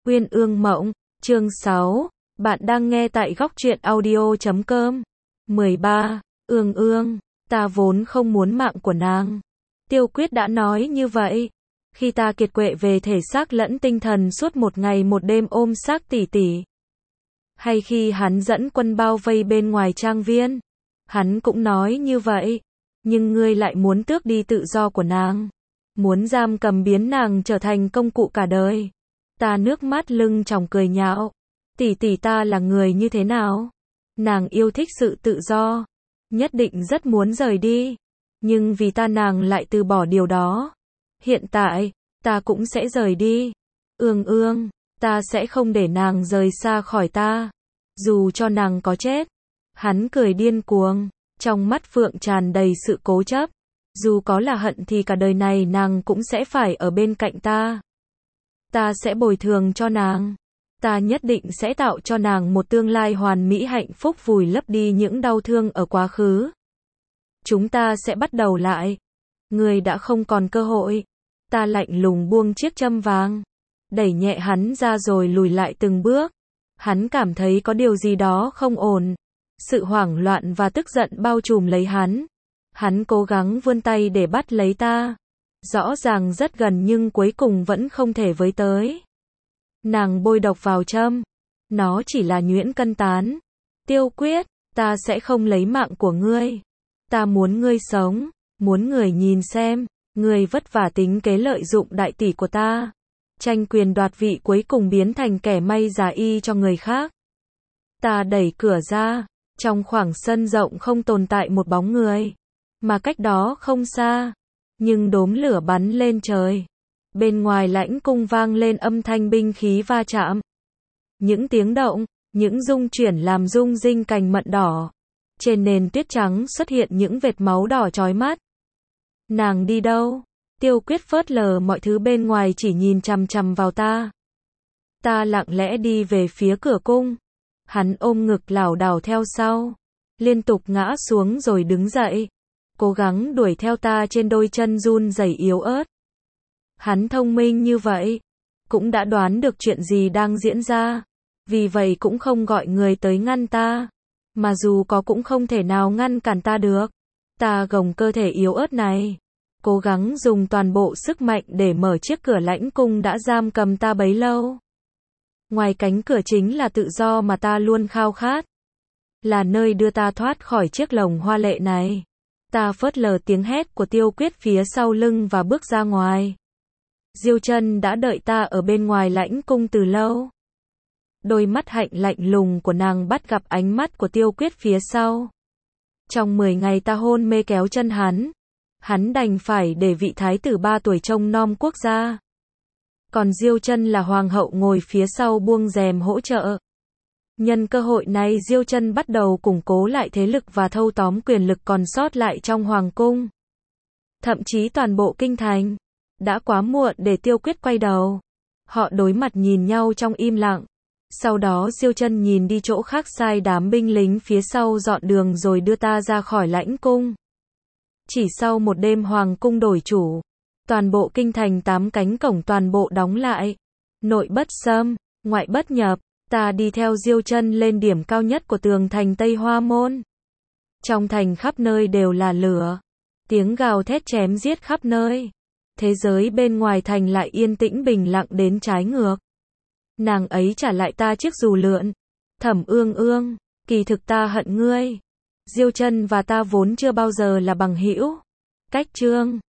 Uyên ương mộng, chương 6, bạn đang nghe tại góc truyện audio.com. 13. Ương ương, ta vốn không muốn mạng của nàng. Tiêu Quyết đã nói như vậy. Khi ta kiệt quệ về thể xác lẫn tinh thần suốt một ngày một đêm ôm xác tỷ tỷ. Hay khi hắn dẫn quân bao vây bên ngoài trang viên. Hắn cũng nói như vậy. Nhưng ngươi lại muốn tước đi tự do của nàng. Muốn giam cầm biến nàng trở thành công cụ cả đời. Ta nước mắt lưng tròng cười nhạo. Tỷ tỷ ta là người như thế nào? Nàng yêu thích sự tự do. Nhất định rất muốn rời đi. Nhưng vì ta nàng lại từ bỏ điều đó. Hiện tại, ta cũng sẽ rời đi. Ương ương, ta sẽ không để nàng rời xa khỏi ta. Dù cho nàng có chết. Hắn cười điên cuồng. Trong mắt Phượng tràn đầy sự cố chấp. Dù có là hận thì cả đời này nàng cũng sẽ phải ở bên cạnh ta. Ta sẽ bồi thường cho nàng. Ta nhất định sẽ tạo cho nàng một tương lai hoàn mỹ hạnh phúc vùi lấp đi những đau thương ở quá khứ. Chúng ta sẽ bắt đầu lại. Ngươi đã không còn cơ hội. Ta lạnh lùng buông chiếc châm vàng. Đẩy nhẹ hắn ra rồi lùi lại từng bước. Hắn cảm thấy có điều gì đó không ổn. Sự hoảng loạn và tức giận bao trùm lấy hắn. Hắn cố gắng vươn tay để bắt lấy ta. Rõ ràng rất gần nhưng cuối cùng vẫn không thể với tới. Nàng bôi độc vào châm. Nó chỉ là nhuyễn cân tán. Tiêu Quyết, ta sẽ không lấy mạng của ngươi. Ta muốn ngươi sống. Muốn người nhìn xem. Ngươi vất vả tính kế lợi dụng đại tỷ của ta. Tranh quyền đoạt vị cuối cùng biến thành kẻ may giả y cho người khác. Ta đẩy cửa ra. Trong khoảng sân rộng không tồn tại một bóng người. Mà cách đó không xa. Nhưng đốm lửa bắn lên trời. Bên ngoài lãnh cung vang lên âm thanh binh khí va chạm. Những tiếng động, những rung chuyển làm rung rinh cành mận đỏ. Trên nền tuyết trắng xuất hiện những vệt máu đỏ chói mắt. Nàng đi đâu? Tiêu Quyết phớt lờ mọi thứ bên ngoài chỉ nhìn chằm chằm vào ta. Ta lặng lẽ đi về phía cửa cung. Hắn ôm ngực lảo đảo theo sau. Liên tục ngã xuống rồi đứng dậy. Cố gắng đuổi theo ta trên đôi chân run rẩy yếu ớt. Hắn thông minh như vậy. Cũng đã đoán được chuyện gì đang diễn ra. Vì vậy cũng không gọi người tới ngăn ta. Mà dù có cũng không thể nào ngăn cản ta được. Ta gồng cơ thể yếu ớt này. Cố gắng dùng toàn bộ sức mạnh để mở chiếc cửa lãnh cung đã giam cầm ta bấy lâu. Ngoài cánh cửa chính là tự do mà ta luôn khao khát. Là nơi đưa ta thoát khỏi chiếc lồng hoa lệ này. Ta phớt lờ tiếng hét của Tiêu Quyết phía sau lưng và bước ra ngoài. Diêu Chân đã đợi ta ở bên ngoài lãnh cung từ lâu. Đôi mắt hạnh lạnh lùng của nàng bắt gặp ánh mắt của Tiêu Quyết phía sau. Trong 10 ngày ta hôn mê kéo chân hắn. Hắn đành phải để vị thái tử 3 tuổi trông nom quốc gia. Còn Diêu Chân là hoàng hậu ngồi phía sau buông rèm hỗ trợ. Nhân cơ hội này Diêu Chân bắt đầu củng cố lại thế lực và thâu tóm quyền lực còn sót lại trong hoàng cung. Thậm chí toàn bộ kinh thành. Đã quá muộn để Tiêu Quyết quay đầu. Họ đối mặt nhìn nhau trong im lặng. Sau đó Diêu Chân nhìn đi chỗ khác sai đám binh lính phía sau dọn đường rồi đưa ta ra khỏi lãnh cung. Chỉ sau một đêm hoàng cung đổi chủ. Toàn bộ kinh thành 8 cánh cổng toàn bộ đóng lại. Nội bất xâm, ngoại bất nhập. Ta đi theo Diêu Chân lên điểm cao nhất của tường thành Tây Hoa Môn. Trong thành khắp nơi đều là lửa. Tiếng gào thét chém giết khắp nơi. Thế giới bên ngoài thành lại yên tĩnh bình lặng đến trái ngược. Nàng ấy trả lại ta chiếc dù lượn. Thẩm ương ương, kỳ thực ta hận ngươi. Diêu Chân và ta vốn chưa bao giờ là bằng hữu. Cách chương